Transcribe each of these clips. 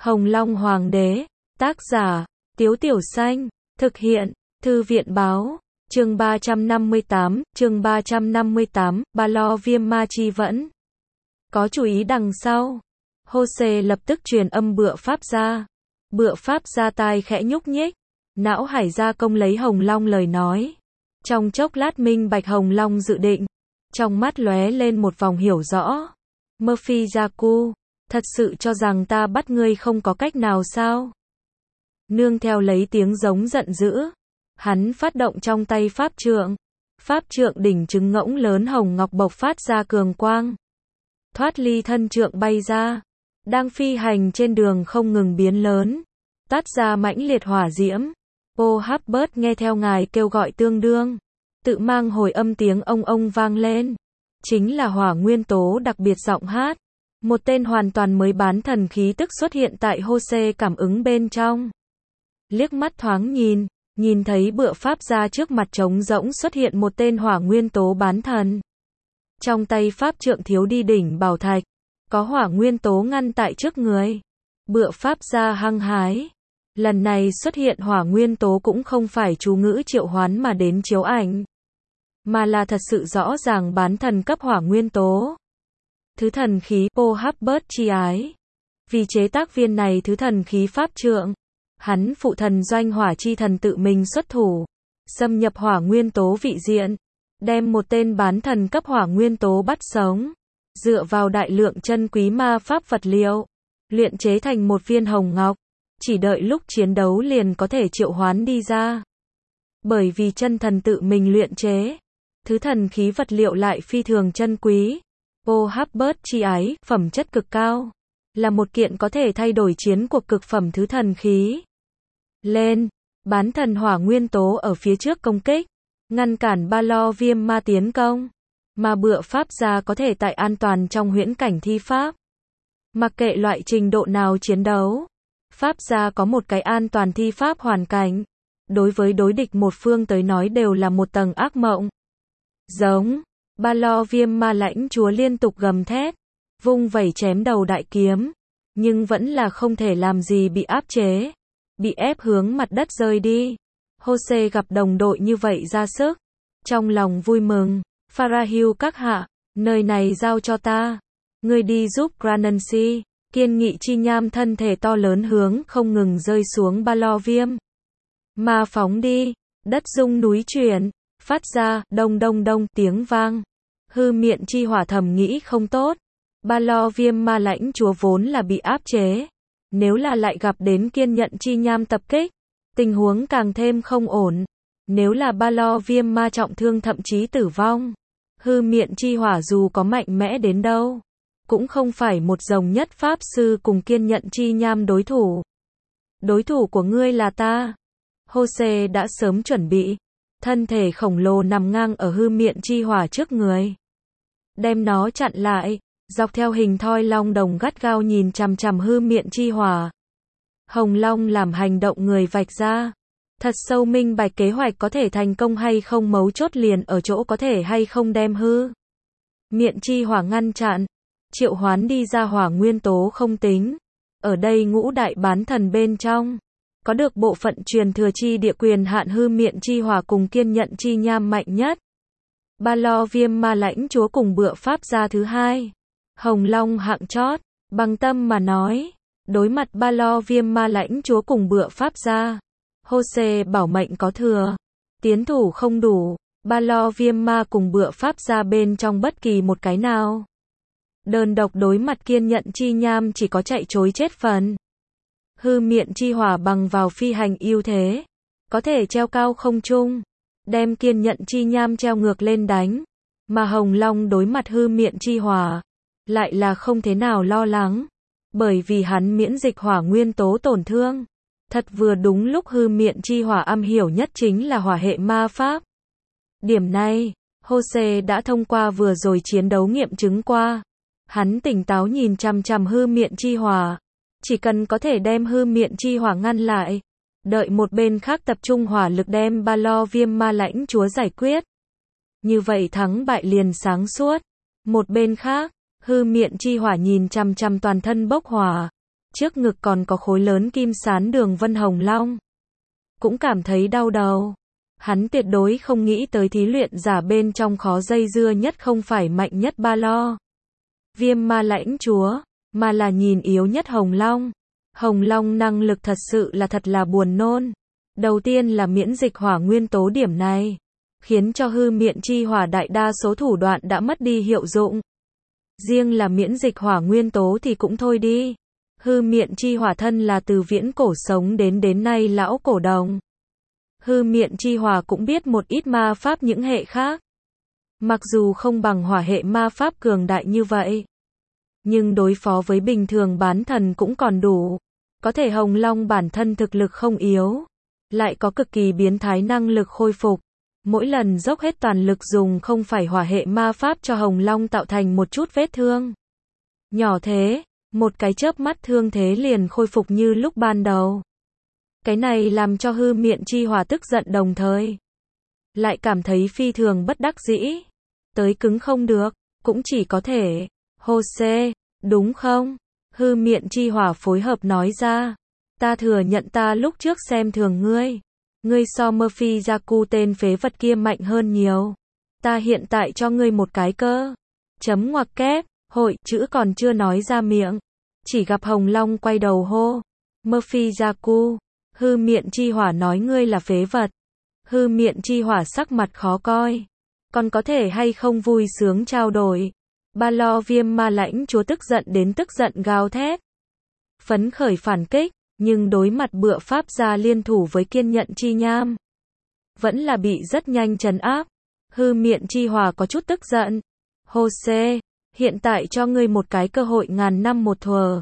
Hồng Long Hoàng đế, tác giả, Tiếu Tiểu Xanh, thực hiện, Thư viện báo, chương 358, Ba Lo Viêm Ma Chi Vẫn. Có chú ý đằng sau. Hô-xê lập tức truyền âm Bựa Pháp ra. Bựa Pháp ra tai khẽ nhúc nhích. Não hải gia công lấy Hồng Long lời nói. Trong chốc lát minh bạch Hồng Long dự định. Trong mắt lóe lên một vòng hiểu rõ. Murphy Jaku, thật sự cho rằng ta bắt ngươi không có cách nào sao? Nương theo lấy tiếng giống giận dữ. Hắn phát động trong tay pháp trượng. Pháp trượng đỉnh trứng ngỗng lớn hồng ngọc bộc phát ra cường quang. Thoát ly thân trượng bay ra. Đang phi hành trên đường không ngừng biến lớn. Tát ra mãnh liệt hỏa diễm. Ô Háp Bớt nghe theo ngài kêu gọi tương đương. Tự mang hồi âm tiếng ông vang lên. Chính là hỏa nguyên tố đặc biệt giọng hát. Một tên hoàn toàn mới bán thần khí tức xuất hiện tại Hô-xê cảm ứng bên trong. Liếc mắt thoáng nhìn thấy Bựa Pháp ra trước mặt trống rỗng xuất hiện một tên hỏa nguyên tố bán thần. Trong tay pháp trượng thiếu đi đỉnh bảo thạch, có hỏa nguyên tố ngăn tại trước người. Bựa Pháp ra hăng hái. Lần này xuất hiện hỏa nguyên tố cũng không phải chú ngữ triệu hoán mà đến chiếu ảnh, mà là thật sự rõ ràng bán thần cấp hỏa nguyên tố. Thứ thần khí Ô Háp Bớt chi ái. Vì chế tác viên này thứ thần khí pháp trượng, hắn phụ thần Doanh Hỏa chi thần tự mình xuất thủ, xâm nhập hỏa nguyên tố vị diện, đem một tên bán thần cấp hỏa nguyên tố bắt sống, dựa vào đại lượng chân quý ma pháp vật liệu, luyện chế thành một viên hồng ngọc, chỉ đợi lúc chiến đấu liền có thể triệu hoán đi ra. Bởi vì chân thần tự mình luyện chế, thứ thần khí vật liệu lại phi thường chân quý. Ô Háp Bớt chi ái, phẩm chất cực cao, là một kiện có thể thay đổi chiến cuộc cực phẩm thứ thần khí. Lên, bán thần hỏa nguyên tố ở phía trước công kích, ngăn cản Ba Lo Viêm Ma tiến công, mà Bựa Pháp ra có thể tại an toàn trong huyễn cảnh thi pháp. Mặc kệ loại trình độ nào chiến đấu, Pháp ra có một cái an toàn thi pháp hoàn cảnh, đối với đối địch một phương tới nói đều là một tầng ác mộng. Giống, Ba Lo Viêm Ma lãnh chúa liên tục gầm thét, vung vẩy chém đầu đại kiếm, nhưng vẫn là không thể làm gì bị áp chế, bị ép hướng mặt đất rơi đi. Hô-xê gặp đồng đội như vậy ra sức, trong lòng vui mừng. Pharahiu các hạ, nơi này giao cho ta, ngươi đi giúp Granansi. Kiên nghị chi nham thân thể to lớn hướng không ngừng rơi xuống Ba Lo Viêm Ma phóng đi, đất rung núi chuyển, phát ra đông tiếng vang. Hư miện chi hỏa thầm nghĩ không tốt, Ba Lo Viêm Ma lãnh chúa vốn là bị áp chế, nếu là lại gặp đến kiên nhận chi nham tập kích, tình huống càng thêm không ổn. Nếu là Ba Lo Viêm Ma trọng thương thậm chí tử vong, hư miện chi hỏa dù có mạnh mẽ đến đâu, cũng không phải một rồng nhất pháp sư cùng kiên nhận chi nham đối thủ. Đối thủ của ngươi là ta. Hô-xê đã sớm chuẩn bị, thân thể khổng lồ nằm ngang ở hư miện chi hỏa trước người, đem nó chặn lại, dọc theo hình thoi long đồng gắt gao nhìn chằm chằm hư miện chi hỏa. Hồng Long làm hành động người vạch ra, thật sâu minh bạch kế hoạch có thể thành công hay không, mấu chốt liền ở chỗ có thể hay không đem hư miện chi hỏa ngăn chặn. Triệu hoán đi ra hỏa nguyên tố không tính, ở đây ngũ đại bán thần bên trong, có được bộ phận truyền thừa chi địa quyền hạn hư miện chi hỏa cùng kiên nhận chi nham mạnh nhất. Ba Lo Viêm Ma lãnh chúa cùng Bựa Pháp ra thứ hai. Hồng Long hạng chót, bằng tâm mà nói, đối mặt Ba Lo Viêm Ma lãnh chúa cùng Bựa Pháp ra, Hô-xê bảo mệnh có thừa, tiến thủ không đủ. Ba Lo Viêm Ma cùng Bựa Pháp ra bên trong bất kỳ một cái nào, đơn độc đối mặt kiên nhận chi nham chỉ có chạy trối chết phần. Hư miện chi hỏa bằng vào phi hành ưu thế, có thể treo cao không trung, đem kiên nhận chi nham treo ngược lên đánh, mà Hồng Long đối mặt hư miện chi hỏa, lại là không thế nào lo lắng, bởi vì hắn miễn dịch hỏa nguyên tố tổn thương. Thật vừa đúng lúc hư miện chi hỏa am hiểu nhất chính là hỏa hệ ma pháp. Điểm này, Hô-xê đã thông qua vừa rồi chiến đấu nghiệm chứng qua. Hắn tỉnh táo nhìn chằm chằm hư miện chi hỏa, chỉ cần có thể đem hư miện chi hỏa ngăn lại, đợi một bên khác tập trung hỏa lực đem Ba Lo Viêm Ma lãnh chúa giải quyết, như vậy thắng bại liền sáng suốt. Một bên khác, hư miện chi hỏa nhìn chằm chằm toàn thân bốc hỏa, Trước ngực còn có khối lớn kim sán đường vân hồng long. Cũng cảm thấy đau đầu. Hắn tuyệt đối không nghĩ tới thí luyện giả bên trong khó dây dưa nhất không phải mạnh nhất Ba Lo Viêm Ma Lãnh Chúa, mà là nhìn yếu nhất Hồng Long. Hồng Long năng lực thật là buồn nôn. Đầu tiên là miễn dịch hỏa nguyên tố, điểm này khiến cho hư miện chi hỏa đại đa số thủ đoạn đã mất đi hiệu dụng. Riêng là miễn dịch hỏa nguyên tố thì cũng thôi đi. Hư miện chi hỏa thân là từ viễn cổ sống đến nay lão cổ đồng. Hư miện chi hỏa cũng biết một ít ma pháp những hệ khác. Mặc dù không bằng hỏa hệ ma pháp cường đại như vậy, nhưng đối phó với bình thường bán thần cũng còn đủ. Có thể Hồng Long bản thân thực lực không yếu, lại có cực kỳ biến thái năng lực khôi phục. Mỗi lần dốc hết toàn lực dùng không phải hỏa hệ ma pháp cho Hồng Long tạo thành một chút vết thương nhỏ thế, một cái chớp mắt thương thế liền khôi phục như lúc ban đầu. Cái này làm cho hư miện chi hỏa tức giận, đồng thời lại cảm thấy phi thường bất đắc dĩ. Tới cứng không được, cũng chỉ có thể Jose, đúng không? Hư miện chi hỏa phối hợp nói ra. Ta thừa nhận ta lúc trước xem thường ngươi. Ngươi so Murphy Jaku tên phế vật kia mạnh hơn nhiều. Ta hiện tại cho ngươi một cái cơ. Chấm ngoặc kép, hội chữ còn chưa nói ra miệng. Chỉ gặp Hồng Long quay đầu hô. Murphy Jaku. Hư miện chi hỏa nói ngươi là phế vật. Hư miện chi hỏa sắc mặt khó coi. Còn có thể hay không vui sướng trao đổi. Ba Lo Viêm Ma Lãnh Chúa tức giận gào thét. Phấn khởi phản kích, nhưng đối mặt bựa pháp gia liên thủ với kiên nhận chi nham, vẫn là bị rất nhanh trấn áp. Hư miện chi hỏa có chút tức giận. Jose, hiện tại cho ngươi một cái cơ hội ngàn năm một thuở.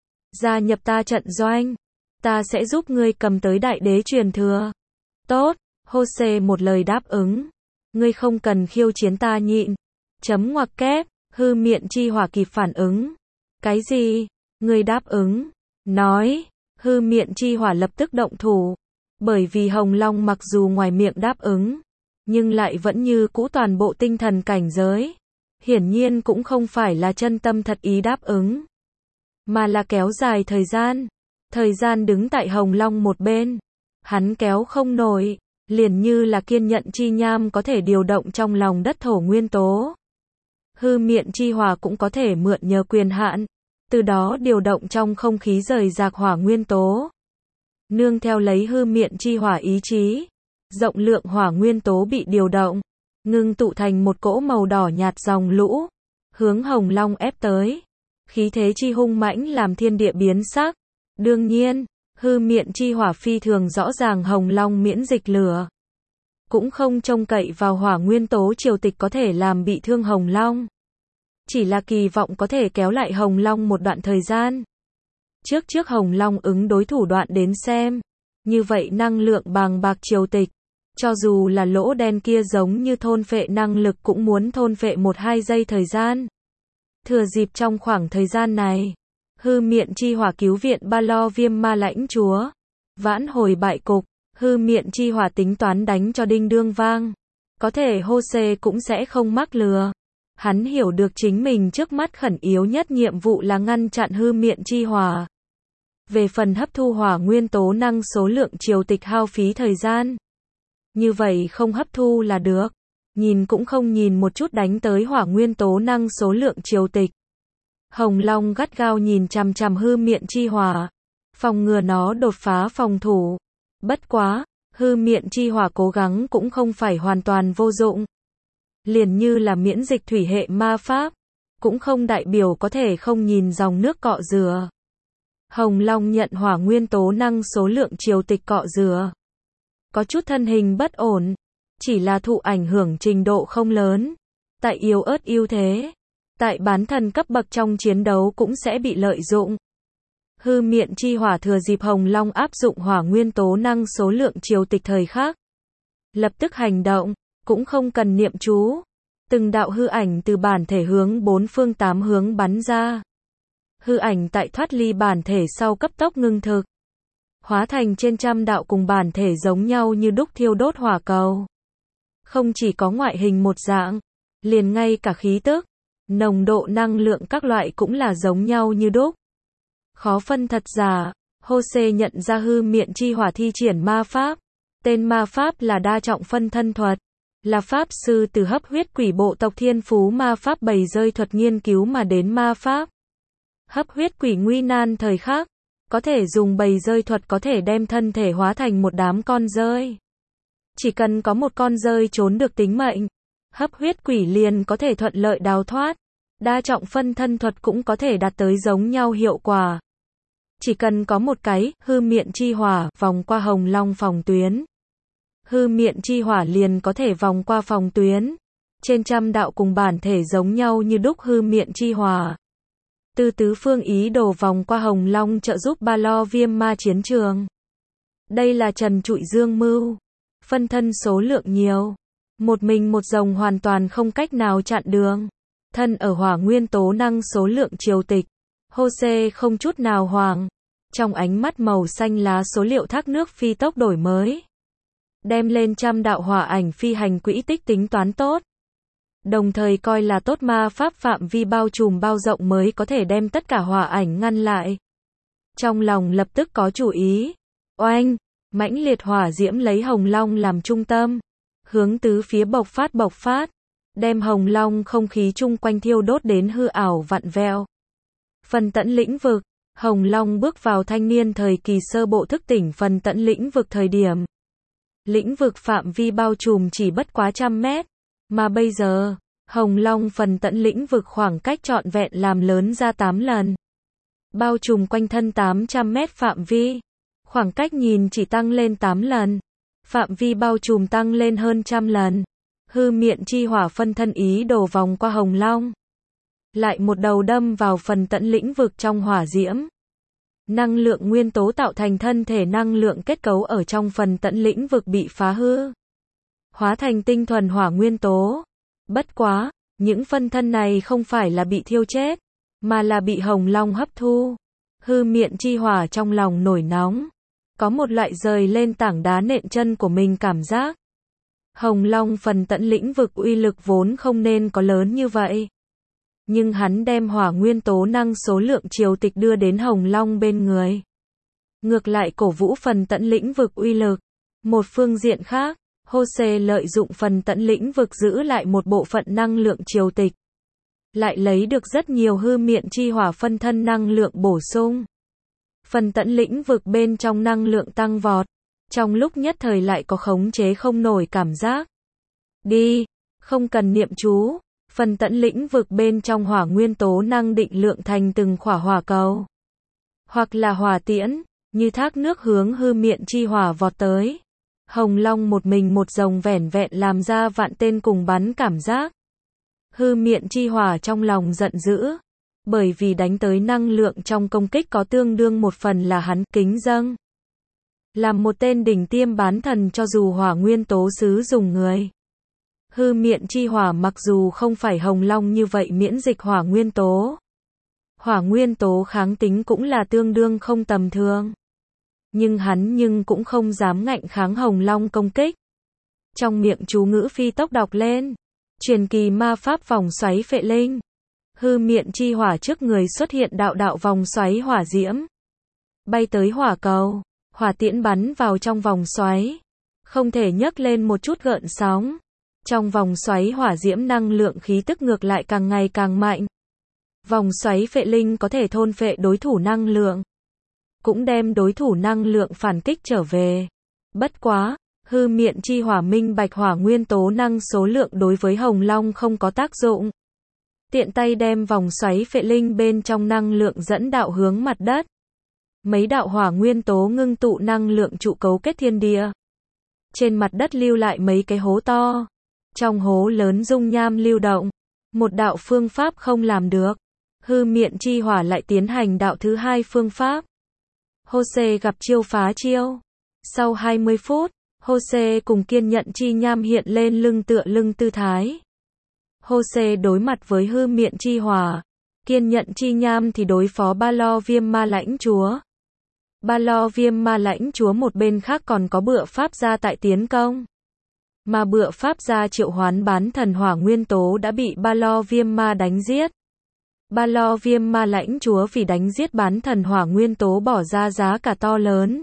Gia nhập ta trận doanh. Ta sẽ giúp ngươi cầm tới đại đế truyền thừa. Tốt, Jose một lời đáp ứng. Ngươi không cần khiêu chiến ta nhịn. Chấm ngoặc kép, hư miện chi hỏa kịp phản ứng. Cái gì? Ngươi đáp ứng? Nói, hư miện chi hỏa lập tức động thủ. Bởi vì Hồng Long mặc dù ngoài miệng đáp ứng, nhưng lại vẫn như cũ toàn bộ tinh thần cảnh giới. Hiển nhiên cũng không phải là chân tâm thật ý đáp ứng, mà là kéo dài thời gian. Thời gian đứng tại Hồng Long một bên. Hắn kéo không nổi, liền như là kiên nhận chi nham có thể điều động trong lòng đất thổ nguyên tố. Hư miện chi hỏa cũng có thể mượn nhờ quyền hạn, từ đó điều động trong không khí rời rạc hỏa nguyên tố. Nương theo lấy hư miện chi hỏa ý chí, rộng lượng hỏa nguyên tố bị điều động, ngưng tụ thành một cỗ màu đỏ nhạt dòng lũ, hướng Hồng Long ép tới. Khí thế chi hung mãnh làm thiên địa biến sắc. Đương nhiên, hư miện chi hỏa phi thường rõ ràng Hồng Long miễn dịch lửa, cũng không trông cậy vào hỏa nguyên tố triều tịch có thể làm bị thương Hồng Long. Chỉ là kỳ vọng có thể kéo lại Hồng Long một đoạn thời gian. Trước Hồng Long ứng đối thủ đoạn đến xem. Như vậy năng lượng bàng bạc triều tịch, cho dù là lỗ đen kia giống như thôn phệ năng lực cũng muốn thôn phệ 1-2 giây thời gian. Thừa dịp trong khoảng thời gian này, hư miện chi hỏa cứu viện Ba Lo Viêm Ma Lãnh Chúa, vãn hồi bại cục. Hư miện chi hỏa tính toán đánh cho đinh đương vang. Có thể Jose cũng sẽ không mắc lừa. Hắn hiểu được chính mình trước mắt khẩn yếu nhất nhiệm vụ là ngăn chặn hư miện chi hỏa. Về phần hấp thu hỏa nguyên tố năng số lượng triều tịch hao phí thời gian. Như vậy không hấp thu là được. Nhìn cũng không nhìn một chút đánh tới hỏa nguyên tố năng số lượng triều tịch. Hồng Long gắt gao nhìn chằm chằm hư miện chi hỏa, phòng ngừa nó đột phá phòng thủ. Bất quá, hư miện chi hỏa cố gắng cũng không phải hoàn toàn vô dụng. Liền như là miễn dịch thủy hệ ma pháp, cũng không đại biểu có thể không nhìn dòng nước cọ rửa. Hồng Long nhận hỏa nguyên tố năng số lượng triều tịch cọ rửa, có chút thân hình bất ổn, chỉ là thụ ảnh hưởng trình độ không lớn. Tại yếu ớt ưu thế, tại bán thần cấp bậc trong chiến đấu cũng sẽ bị lợi dụng. Hư miện chi hỏa thừa dịp Hồng Long áp dụng hỏa nguyên tố năng số lượng triều tịch thời khắc, lập tức hành động, cũng không cần niệm chú. Từng đạo hư ảnh từ bản thể hướng 4 phương 8 hướng bắn ra. Hư ảnh tại thoát ly bản thể sau cấp tốc ngưng thực, hóa thành trên trăm đạo cùng bản thể giống nhau như đúc thiêu đốt hỏa cầu. Không chỉ có ngoại hình một dạng, liền ngay cả khí tức, nồng độ năng lượng các loại cũng là giống nhau như đúc. Khó phân thật giả. Hosea nhận ra hư miện chi hỏa thi triển ma pháp. Tên ma pháp là đa trọng phân thân thuật. Là pháp sư từ hấp huyết quỷ bộ tộc thiên phú ma pháp bầy rơi thuật nghiên cứu mà đến ma pháp. Hấp huyết quỷ nguy nan thời khắc. Có thể dùng bầy rơi thuật có thể đem thân thể hóa thành một đám con rơi. Chỉ cần có một con rơi trốn được tính mệnh, hấp huyết quỷ liền có thể thuận lợi đào thoát. Đa trọng phân thân thuật cũng có thể đạt tới giống nhau hiệu quả. Chỉ cần có một cái hư miện chi hỏa vòng qua hồng long phòng tuyến. Hư miện chi hỏa liền có thể vòng qua phòng tuyến. Trên trăm đạo cùng bản thể giống nhau như đúc hư miện chi hỏa. Từ tứ phương ý đồ vòng qua hồng long trợ giúp Ba Lo Viêm Ma chiến trường. Đây là trần trụi dương mưu. Phân thân số lượng nhiều. Một mình một rồng hoàn toàn không cách nào chặn đường. Thân ở hỏa nguyên tố năng số lượng triều tịch. Hosea không chút nào hoảng. Trong ánh mắt màu xanh lá số liệu thác nước phi tốc đổi mới. Đem lên trăm đạo hỏa ảnh phi hành quỹ tích tính toán tốt. Đồng thời coi là tốt ma pháp phạm vi bao trùm bao rộng mới có thể đem tất cả hỏa ảnh ngăn lại. Trong lòng lập tức có chủ ý. Oanh! Mãnh liệt hỏa diễm lấy hồng long làm trung tâm. Hướng tứ phía bộc phát. Đem hồng long không khí chung quanh thiêu đốt đến hư ảo vặn vẹo. Phần tận lĩnh vực. Hồng long bước vào thanh niên thời kỳ sơ bộ thức tỉnh phần tận lĩnh vực thời điểm. Lĩnh vực phạm vi bao trùm chỉ bất quá 100 mét. Mà bây giờ, hồng long phần tận lĩnh vực khoảng cách trọn vẹn làm lớn ra 8 lần. Bao trùm quanh thân 800 mét phạm vi. Khoảng cách nhìn chỉ tăng lên 8 lần. Phạm vi bao trùm tăng lên hơn 100 lần. Hư miện chi hỏa phân thân ý đổ vòng qua hồng long. Lại một đầu đâm vào phần tận lĩnh vực trong hỏa diễm. Năng lượng nguyên tố tạo thành thân thể năng lượng kết cấu ở trong phần tận lĩnh vực bị phá hư. Hóa thành tinh thuần hỏa nguyên tố. Bất quá, những phân thân này không phải là bị thiêu chết, mà là bị hồng long hấp thu. Hư miện chi hỏa trong lòng nổi nóng. Có một loại rời lên tảng đá nện chân của mình cảm giác. Hồng long phần tận lĩnh vực uy lực vốn không nên có lớn như vậy. Nhưng hắn đem hỏa nguyên tố năng số lượng triều tịch đưa đến hồng long bên người. Ngược lại cổ vũ phần tận lĩnh vực uy lực. Một phương diện khác, Hosea lợi dụng phần tận lĩnh vực giữ lại một bộ phận năng lượng triều tịch. Lại lấy được rất nhiều hư miện chi hỏa phân thân năng lượng bổ sung. Phần tận lĩnh vực bên trong năng lượng tăng vọt. Trong lúc nhất thời lại có khống chế không nổi cảm giác. Đi, không cần niệm chú. Phần tận lĩnh vực bên trong hỏa nguyên tố năng định lượng thành từng khỏa hỏa cầu. Hoặc là hỏa tiễn, như thác nước hướng hư miện chi hỏa vọt tới. Hồng long một mình một rồng vẻn vẹn làm ra vạn tên cùng bắn cảm giác. Hư miện chi hỏa trong lòng giận dữ. Bởi vì đánh tới năng lượng trong công kích có tương đương một phần là hắn kính dâng. Làm một tên đỉnh tiêm bán thần cho dù hỏa nguyên tố sứ dùng người. Hư miện chi hỏa mặc dù không phải hồng long như vậy miễn dịch hỏa nguyên tố. Hỏa nguyên tố kháng tính cũng là tương đương không tầm thường. Nhưng hắn cũng không dám ngạnh kháng hồng long công kích. Trong miệng chú ngữ phi tốc đọc lên. Truyền kỳ ma pháp vòng xoáy phệ linh. Hư miện chi hỏa trước người xuất hiện đạo đạo vòng xoáy hỏa diễm. Bay tới hỏa cầu. Hỏa tiễn bắn vào trong vòng xoáy. Không thể nhấc lên một chút gợn sóng. Trong vòng xoáy hỏa diễm năng lượng khí tức ngược lại càng ngày càng mạnh. Vòng xoáy phệ linh có thể thôn phệ đối thủ năng lượng. Cũng đem đối thủ năng lượng phản kích trở về. Bất quá, hư miện chi hỏa minh bạch hỏa nguyên tố năng số lượng đối với hồng long không có tác dụng. Tiện tay đem vòng xoáy phệ linh bên trong năng lượng dẫn đạo hướng mặt đất. Mấy đạo hỏa nguyên tố ngưng tụ năng lượng trụ cấu kết thiên địa. Trên mặt đất lưu lại mấy cái hố to. Trong hố lớn dung nham lưu động. Một đạo phương pháp không làm được. Hư miện chi hỏa lại tiến hành đạo thứ hai phương pháp. Hosea gặp chiêu phá chiêu. Sau 20 phút, Hosea cùng kiên nhận chi nham hiện lên lưng tựa lưng tư thái. Hosea đối mặt với hư miện chi hỏa. Kiên nhận chi nham thì đối phó Ba Lo Viêm Ma lãnh chúa. Ba Lo Viêm Ma lãnh chúa một bên khác còn có bựa pháp gia tại tiến công. Mà bựa pháp gia triệu hoán bán thần hỏa nguyên tố đã bị Ba Lo Viêm Ma đánh giết. Ba Lo Viêm Ma lãnh chúa vì đánh giết bán thần hỏa nguyên tố bỏ ra giá cả to lớn.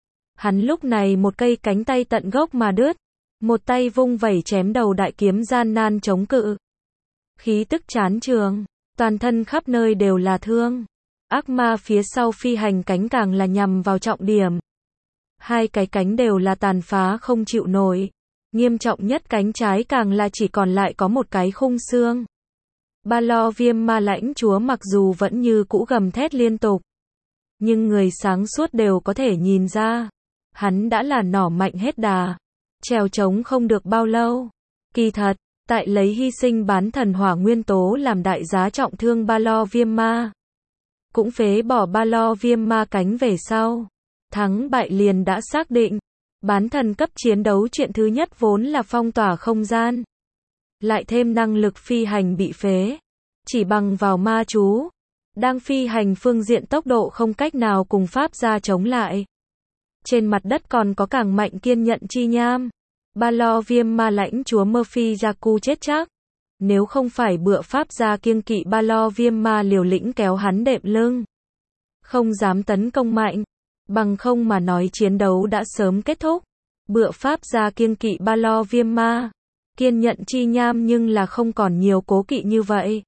Hắn lúc này một cây cánh tay tận gốc mà đứt, một tay vung vẩy chém đầu đại kiếm gian nan chống cự. Khí tức chán trường, toàn thân khắp nơi đều là thương. Ác ma phía sau phi hành cánh càng là nhằm vào trọng điểm. Hai cái cánh đều là tàn phá không chịu nổi. Nghiêm trọng nhất cánh trái càng là chỉ còn lại có một cái khung xương. Ba Lo Viêm Ma lãnh chúa mặc dù vẫn như cũ gầm thét liên tục, nhưng người sáng suốt đều có thể nhìn ra, hắn đã là nỏ mạnh hết đà, trèo trống không được bao lâu. Kỳ thật, tại lấy hy sinh bán thần hỏa nguyên tố làm đại giá trọng thương Ba Lo Viêm Ma, cũng phế bỏ Ba Lo Viêm Ma cánh về sau, thắng bại liền đã xác định. Bán thần cấp chiến đấu chuyện thứ nhất vốn là phong tỏa không gian, lại thêm năng lực phi hành bị phế, chỉ bằng vào ma chú, đang phi hành phương diện tốc độ không cách nào cùng pháp gia chống lại. Trên mặt đất còn có càng mạnh kiên nhận chi nham. Ba Lo Viêm Ma lãnh chúa Murphy Jaku chết chắc. Nếu không phải bựa pháp gia kiêng kỵ Ba Lo Viêm Ma liều lĩnh kéo hắn đệm lưng, không dám tấn công mạnh, bằng không mà nói chiến đấu đã sớm kết thúc. Bựa pháp gia kiêng kỵ Ba Lo Viêm Ma, kiên nhận chi nham nhưng là không còn nhiều cố kỵ như vậy.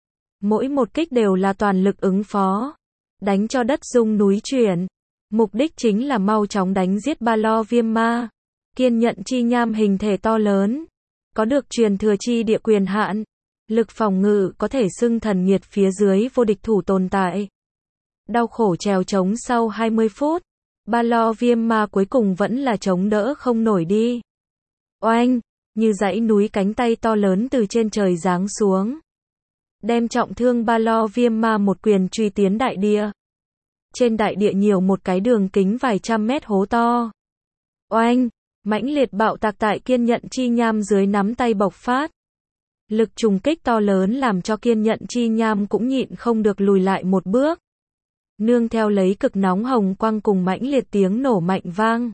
Mỗi một kích đều là toàn lực ứng phó, đánh cho đất rung núi chuyển. Mục đích chính là mau chóng đánh giết Ba Lo Viêm Ma. Kiên nhận chi nham hình thể to lớn, có được truyền thừa chi địa quyền hạn, lực phòng ngự có thể xưng thần nhiệt phía dưới vô địch thủ tồn tại. Đau khổ trèo trống sau 20 phút, Ba Lo Viêm Ma cuối cùng vẫn là chống đỡ không nổi đi. Oanh, như dãy núi cánh tay to lớn từ trên trời giáng xuống, đem trọng thương Ba Lo Viêm Ma một quyền truy tiến đại địa. Trên đại địa nhiều một cái đường kính vài trăm mét hố to. Oanh, mãnh liệt bạo tạc tại kiên nhận chi nham dưới nắm tay bộc phát. Lực trùng kích to lớn làm cho kiên nhận chi nham cũng nhịn không được lùi lại một bước. Nương theo lấy cực nóng hồng quang cùng mãnh liệt tiếng nổ mạnh vang,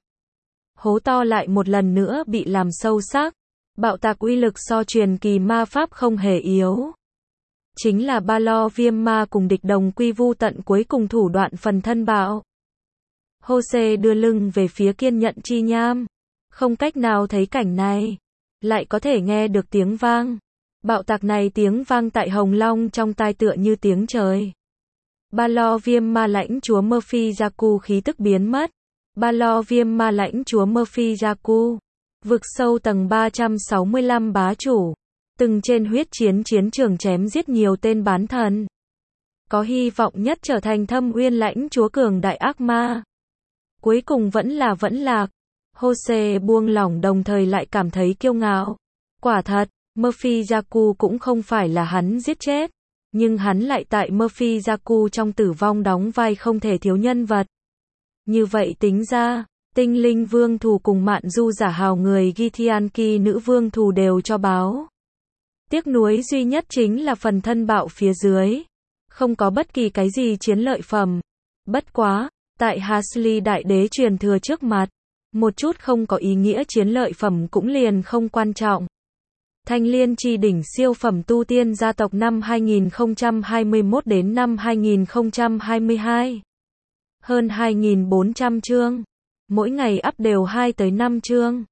hố to lại một lần nữa bị làm sâu sắc. Bạo tạc uy lực so truyền kỳ ma pháp không hề yếu. Chính là Ba Lo Viêm Ma cùng địch đồng quy vu tận cuối cùng thủ đoạn phần thân bạo. Jose đưa lưng về phía kiên nhận chi nham, không cách nào thấy cảnh này, lại có thể nghe được tiếng vang. Bạo tạc này tiếng vang tại Hồng Long trong tai tựa như tiếng trời. Ba Lo Viêm Ma lãnh chúa Murphy Jaku khí tức biến mất. Ba Lo Viêm Ma lãnh chúa Murphy Jaku, vực sâu tầng 365 bá chủ, từng trên huyết chiến chiến trường chém giết nhiều tên bán thần, có hy vọng nhất trở thành Thâm Uyên lãnh chúa cường đại ác ma. Cuối cùng vẫn lạc. Jose buông lỏng đồng thời lại cảm thấy kiêu ngạo. Quả thật, Murphy Jaku cũng không phải là hắn giết chết, nhưng hắn lại tại Murphy Jaku trong tử vong đóng vai không thể thiếu nhân vật. Như vậy tính ra, tinh linh vương thù cùng mạn du giả hào người Githyanki nữ vương thù đều cho báo. Tiếc nuối duy nhất chính là phần thân bạo phía dưới, không có bất kỳ cái gì chiến lợi phẩm. Bất quá, tại Hasley đại đế truyền thừa trước mặt, một chút không có ý nghĩa chiến lợi phẩm cũng liền không quan trọng. Thanh Liên chi đỉnh siêu phẩm tu tiên gia tộc năm 2021 đến năm 2022. Hơn 2.400 chương. Mỗi ngày up đều 2 tới 5 chương.